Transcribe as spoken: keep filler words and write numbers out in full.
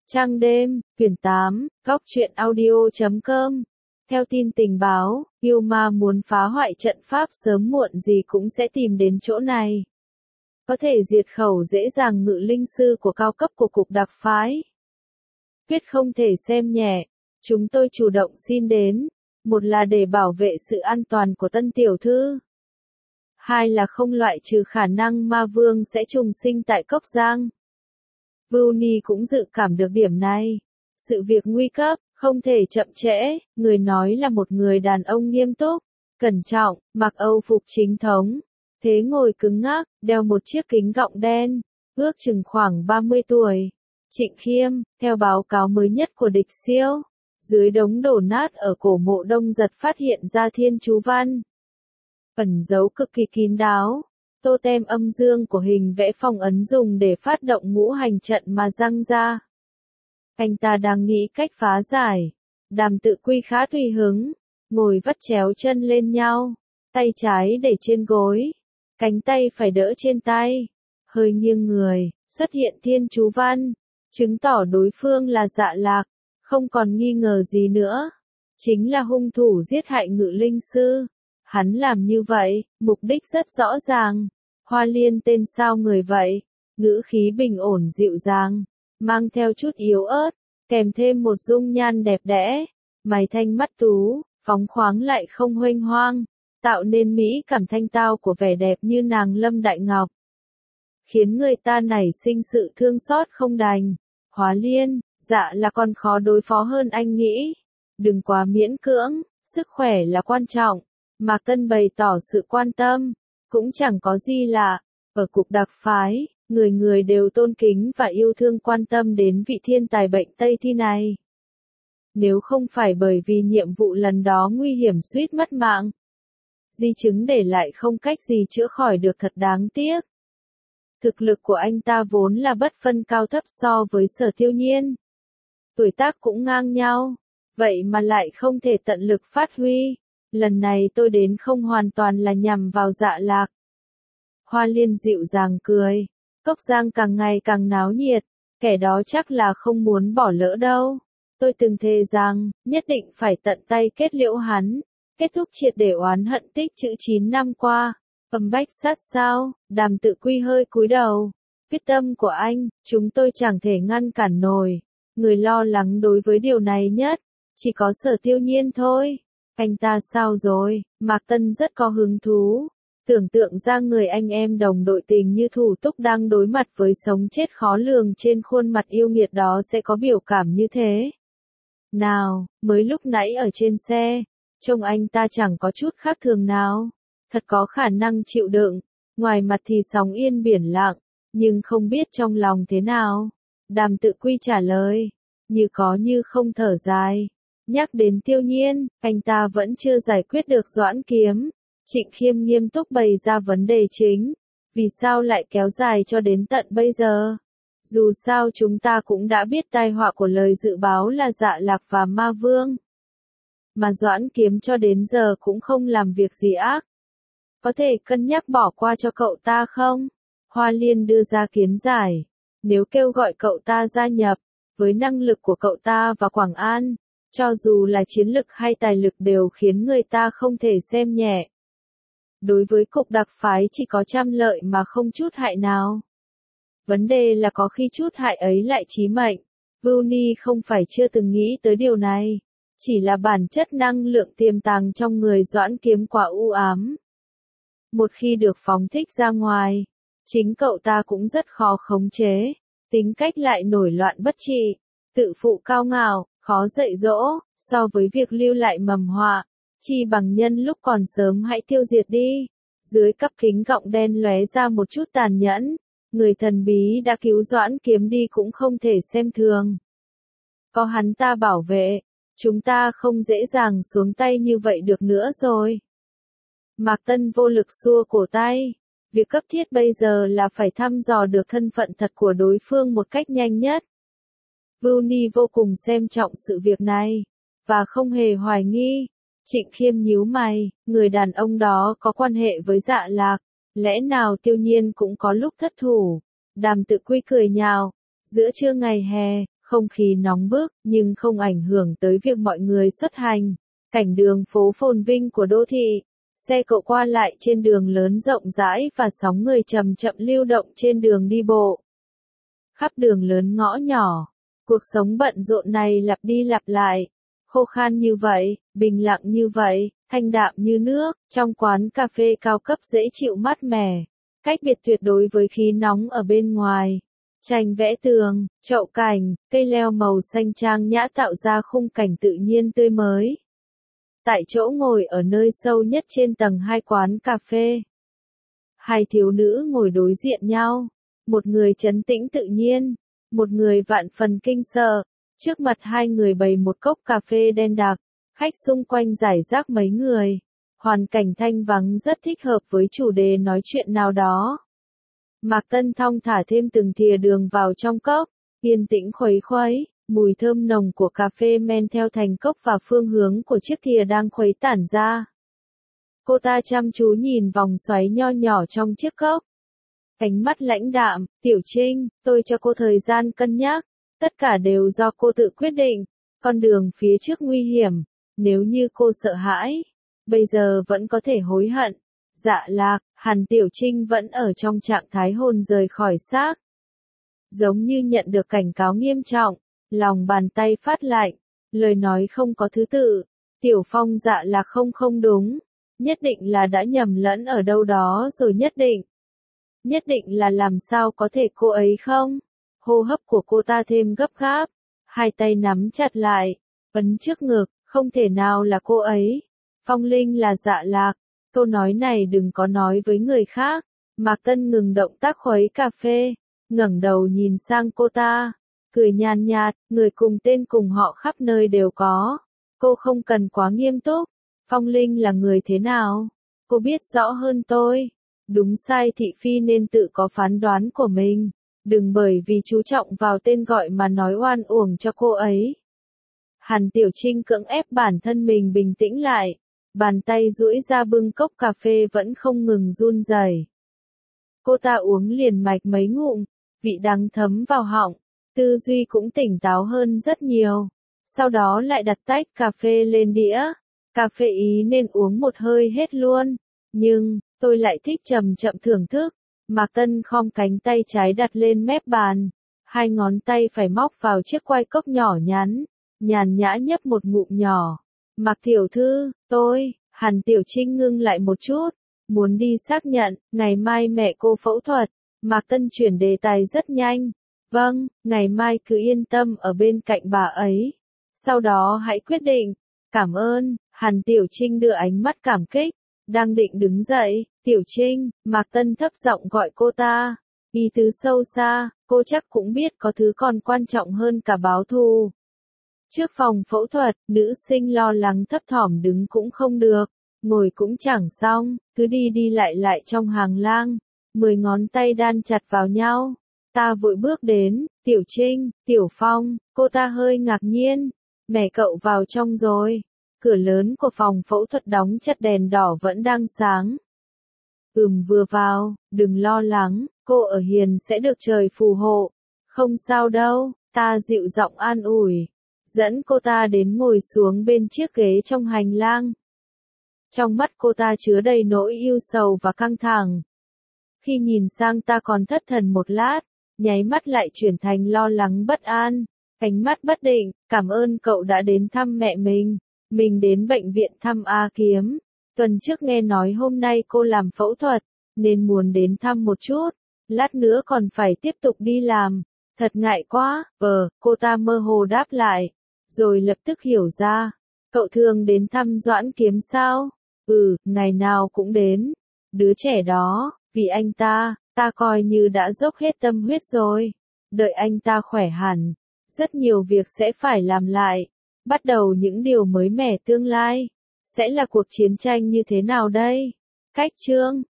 Trăng đêm, quyển tám, góc truyện audio chấm com. Theo tin tình báo, yêu ma muốn phá hoại trận pháp sớm muộn gì cũng sẽ tìm đến chỗ này. Có thể diệt khẩu dễ dàng ngự linh sư của cao cấp của cục đặc phái. Quyết không thể xem nhẹ, chúng tôi chủ động xin đến, một là để bảo vệ sự an toàn của tân tiểu thư. Hai là không loại trừ khả năng ma vương sẽ trùng sinh tại Cốc Giang. Vưu Ni cũng dự cảm được điểm này. Sự việc nguy cấp, không thể chậm trễ, người nói là một người đàn ông nghiêm túc, cẩn trọng, mặc âu phục chính thống, thế ngồi cứng ngắc, đeo một chiếc kính gọng đen, ước chừng khoảng ba mươi tuổi. Trịnh Khiêm, theo báo cáo mới nhất của địch siêu, dưới đống đổ nát ở cổ mộ Đông Giật phát hiện ra thiên chú văn. Ẩn dấu cực kỳ kín đáo. Tô tem âm dương của hình vẽ phong ấn dùng để phát động ngũ hành trận mà răng ra. Anh ta đang nghĩ cách phá giải. Đàm Tự Quy khá tùy hứng, ngồi vắt chéo chân lên nhau, tay trái để trên gối, cánh tay phải đỡ trên tay, hơi nghiêng người, xuất hiện thiên chú văn, chứng tỏ đối phương là Dạ Lạc, không còn nghi ngờ gì nữa. Chính là hung thủ giết hại ngự linh sư. Hắn làm như vậy, mục đích rất rõ ràng. Hoa Liên tên sao người vậy? Ngữ khí bình ổn dịu dàng, mang theo chút yếu ớt, kèm thêm một dung nhan đẹp đẽ, mày thanh mắt tú, phóng khoáng lại không huênh hoang, tạo nên mỹ cảm thanh tao của vẻ đẹp như nàng Lâm Đại Ngọc. Khiến người ta nảy sinh sự thương xót không đành. Hoa Liên, dạ là con khó đối phó hơn anh nghĩ. Đừng quá miễn cưỡng, sức khỏe là quan trọng. Mạc Tân bày tỏ sự quan tâm. Cũng chẳng có gì lạ, ở cục đặc phái, người người đều tôn kính và yêu thương quan tâm đến vị thiên tài bệnh Tây Thi này. Nếu không phải bởi vì nhiệm vụ lần đó nguy hiểm suýt mất mạng, di chứng để lại không cách gì chữa khỏi được thật đáng tiếc. Thực lực của anh ta vốn là bất phân cao thấp so với Sở Tiêu Nhiên. Tuổi tác cũng ngang nhau, vậy mà lại không thể tận lực phát huy. Lần này tôi đến không hoàn toàn là nhằm vào Dạ Lạc. Hoa Liên dịu dàng cười. Cốc Giang càng ngày càng náo nhiệt. Kẻ đó chắc là không muốn bỏ lỡ đâu. Tôi từng thề rằng, nhất định phải tận tay kết liễu hắn. Kết thúc triệt để oán hận tích chữ chín năm qua. Âm bách sát sao, Đàm Tự Quy hơi cúi đầu. Quyết tâm của anh, chúng tôi chẳng thể ngăn cản nổi. Người lo lắng đối với điều này nhất, chỉ có Sở Tiêu Nhiên thôi. Anh ta sao rồi? Mạc Tân rất có hứng thú. Tưởng tượng ra người anh em đồng đội tình như Thủ Túc đang đối mặt với sống chết khó lường trên khuôn mặt yêu nghiệt đó sẽ có biểu cảm như thế. Nào, mới lúc nãy ở trên xe, trông anh ta chẳng có chút khác thường nào. Thật có khả năng chịu đựng. Ngoài mặt thì sóng yên biển lặng, nhưng không biết trong lòng thế nào. Đàm Tự Quy trả lời, như có như không thở dài. Nhắc đến Tiêu Nhiên, anh ta vẫn chưa giải quyết được Doãn Kiếm. Trịnh Khiêm nghiêm túc bày ra vấn đề chính. Vì sao lại kéo dài cho đến tận bây giờ? Dù sao chúng ta cũng đã biết tai họa của lời dự báo là Dạ Lạc và Ma Vương. Mà Doãn Kiếm cho đến giờ cũng không làm việc gì ác. Có thể cân nhắc bỏ qua cho cậu ta không? Hoa Liên đưa ra kiến giải. Nếu kêu gọi cậu ta gia nhập, với năng lực của cậu ta và Quảng An, cho dù là chiến lực hay tài lực đều khiến người ta không thể xem nhẹ. Đối với cục đặc phái chỉ có trăm lợi mà không chút hại nào. Vấn đề là có khi chút hại ấy lại chí mệnh. Vưu Ni không phải chưa từng nghĩ tới điều này. Chỉ là bản chất năng lượng tiềm tàng trong người Doãn Kiếm quá u ám. Một khi được phóng thích ra ngoài, chính cậu ta cũng rất khó khống chế. Tính cách lại nổi loạn bất trị, tự phụ cao ngạo, khó dạy dỗ, so với việc lưu lại mầm họa, chi bằng nhân lúc còn sớm hãy tiêu diệt đi. Dưới cắp kính gọng đen lóe ra một chút tàn nhẫn, người thần bí đã cứu Doãn Kiếm đi cũng không thể xem thường. Có hắn ta bảo vệ, chúng ta không dễ dàng xuống tay như vậy được nữa rồi. Mạc Tân vô lực xua cổ tay. Việc cấp thiết bây giờ là phải thăm dò được thân phận thật của đối phương một cách nhanh nhất. Vưu Ni vô cùng xem trọng sự việc này, và không hề hoài nghi. Trịnh Khiêm nhíu mày, người đàn ông đó có quan hệ với Dạ Lạc, lẽ nào Tiêu Nhiên cũng có lúc thất thủ. Đàm Tự Quy cười nhạo, giữa trưa ngày hè, Không khí nóng bức, nhưng không ảnh hưởng tới việc mọi người xuất hành. Cảnh đường phố phồn vinh của đô thị. Xe cộ qua lại trên đường lớn rộng rãi và sóng người chậm chậm lưu động trên đường đi bộ. Khắp đường lớn ngõ nhỏ, cuộc sống bận rộn này lặp đi lặp lại. Khô khan như vậy, bình lặng như vậy, thanh đạm như nước, trong quán cà phê cao cấp dễ chịu mát mẻ. Cách biệt tuyệt đối với khí nóng ở bên ngoài. Tranh vẽ tường, chậu cảnh, cây leo màu xanh trang nhã tạo ra khung cảnh tự nhiên tươi mới. Tại chỗ ngồi ở nơi sâu nhất trên tầng hai quán cà phê. Hai thiếu nữ ngồi đối diện nhau. Một người trấn tĩnh tự nhiên, một người vạn phần kinh sợ. Trước mặt hai người bày một cốc cà phê đen đặc, khách xung quanh rải rác mấy người. Hoàn cảnh thanh vắng rất thích hợp với chủ đề nói chuyện nào đó. Mạc Tân thong thả thêm từng thìa đường vào trong cốc, yên tĩnh khuấy khuấy, mùi thơm nồng của cà phê men theo thành cốc và phương hướng của chiếc thìa đang khuấy tản ra. Cô ta chăm chú nhìn vòng xoáy nho nhỏ trong chiếc cốc. Ánh mắt lãnh đạm, Tiểu Trinh, tôi cho cô thời gian cân nhắc, tất cả đều do cô tự quyết định, con đường phía trước nguy hiểm, nếu như cô sợ hãi, bây giờ vẫn có thể hối hận. Dạ Lạc, Hàn Tiểu Trinh vẫn ở trong trạng thái hồn rời khỏi xác. Giống như nhận được cảnh cáo nghiêm trọng, lòng bàn tay phát lạnh, lời nói không có thứ tự. Tiểu Phong Dạ Lạc không không đúng, nhất định là đã nhầm lẫn ở đâu đó rồi nhất định. Nhất định là làm sao có thể cô ấy không? Hô hấp của cô ta thêm gấp gáp, hai tay nắm chặt lại, ấn trước ngực, không thể nào là cô ấy. Phong Linh là Dạ Lạc. Câu nói này đừng có nói với người khác. Mạc Tân ngừng động tác khuấy cà phê, ngẩng đầu nhìn sang cô ta, cười nhàn nhạt, người cùng tên cùng họ khắp nơi đều có. Cô không cần quá nghiêm túc. Phong Linh là người thế nào? Cô biết rõ hơn tôi. Đúng sai thị phi nên tự có phán đoán của mình. Đừng bởi vì chú trọng vào tên gọi mà nói oan uổng cho cô ấy. Hàn Tiểu Trinh cưỡng ép bản thân mình bình tĩnh lại. Bàn tay duỗi ra bưng cốc cà phê vẫn không ngừng run rẩy. Cô ta uống liền mạch mấy ngụm, vị đắng thấm vào họng, tư duy cũng tỉnh táo hơn rất nhiều. Sau đó lại đặt tách cà phê lên đĩa. Cà phê ý nên uống một hơi hết luôn. Nhưng, tôi lại thích chậm chậm thưởng thức. Mạc Tân khom cánh tay trái đặt lên mép bàn. Hai ngón tay phải móc vào chiếc quai cốc nhỏ nhắn. Nhàn nhã nhấp một ngụm nhỏ. Mạc tiểu thư, tôi, Hàn Tiểu Trinh ngưng lại một chút. Muốn đi xác nhận, ngày mai mẹ cô phẫu thuật. Mạc Tân chuyển đề tài rất nhanh. Vâng, ngày mai cứ yên tâm ở bên cạnh bà ấy. Sau đó hãy quyết định. Cảm ơn, Hàn Tiểu Trinh đưa ánh mắt cảm kích. Đang định đứng dậy, Tiểu Trinh, Mạc Tân thấp giọng gọi cô ta. Ý tứ sâu xa, cô chắc cũng biết có thứ còn quan trọng hơn cả báo thù. Trước phòng phẫu thuật, nữ sinh lo lắng thấp thỏm đứng cũng không được, ngồi cũng chẳng xong, cứ đi đi lại lại trong hàng lang. Mười ngón tay đan chặt vào nhau. Ta vội bước đến, Tiểu Trinh, Tiểu Phong, cô ta hơi ngạc nhiên. Mẹ cậu vào trong rồi. Cửa lớn của phòng phẫu thuật đóng chặt, đèn đỏ vẫn đang sáng. Ừm, vừa vào, đừng lo lắng, cô ở hiền sẽ được trời phù hộ. Không sao đâu, ta dịu giọng an ủi. Dẫn cô ta đến ngồi xuống bên chiếc ghế trong hành lang. Trong mắt cô ta chứa đầy nỗi ưu sầu và căng thẳng. Khi nhìn sang ta còn thất thần một lát, nháy mắt lại chuyển thành lo lắng bất an. Ánh mắt bất định, cảm ơn cậu đã đến thăm mẹ mình. Mình đến bệnh viện thăm A Kiếm. Tuần trước nghe nói hôm nay cô làm phẫu thuật, nên muốn đến thăm một chút. Lát nữa còn phải tiếp tục đi làm. Thật ngại quá, ờ, cô ta mơ hồ đáp lại. Rồi lập tức hiểu ra. Cậu thường đến thăm Doãn Kiếm sao? Ừ, ngày nào cũng đến. Đứa trẻ đó, vì anh ta, ta coi như đã dốc hết tâm huyết rồi. Đợi anh ta khỏe hẳn, rất nhiều việc sẽ phải làm lại. Bắt đầu những điều mới mẻ tương lai. Sẽ là cuộc chiến tranh như thế nào đây? Cách chương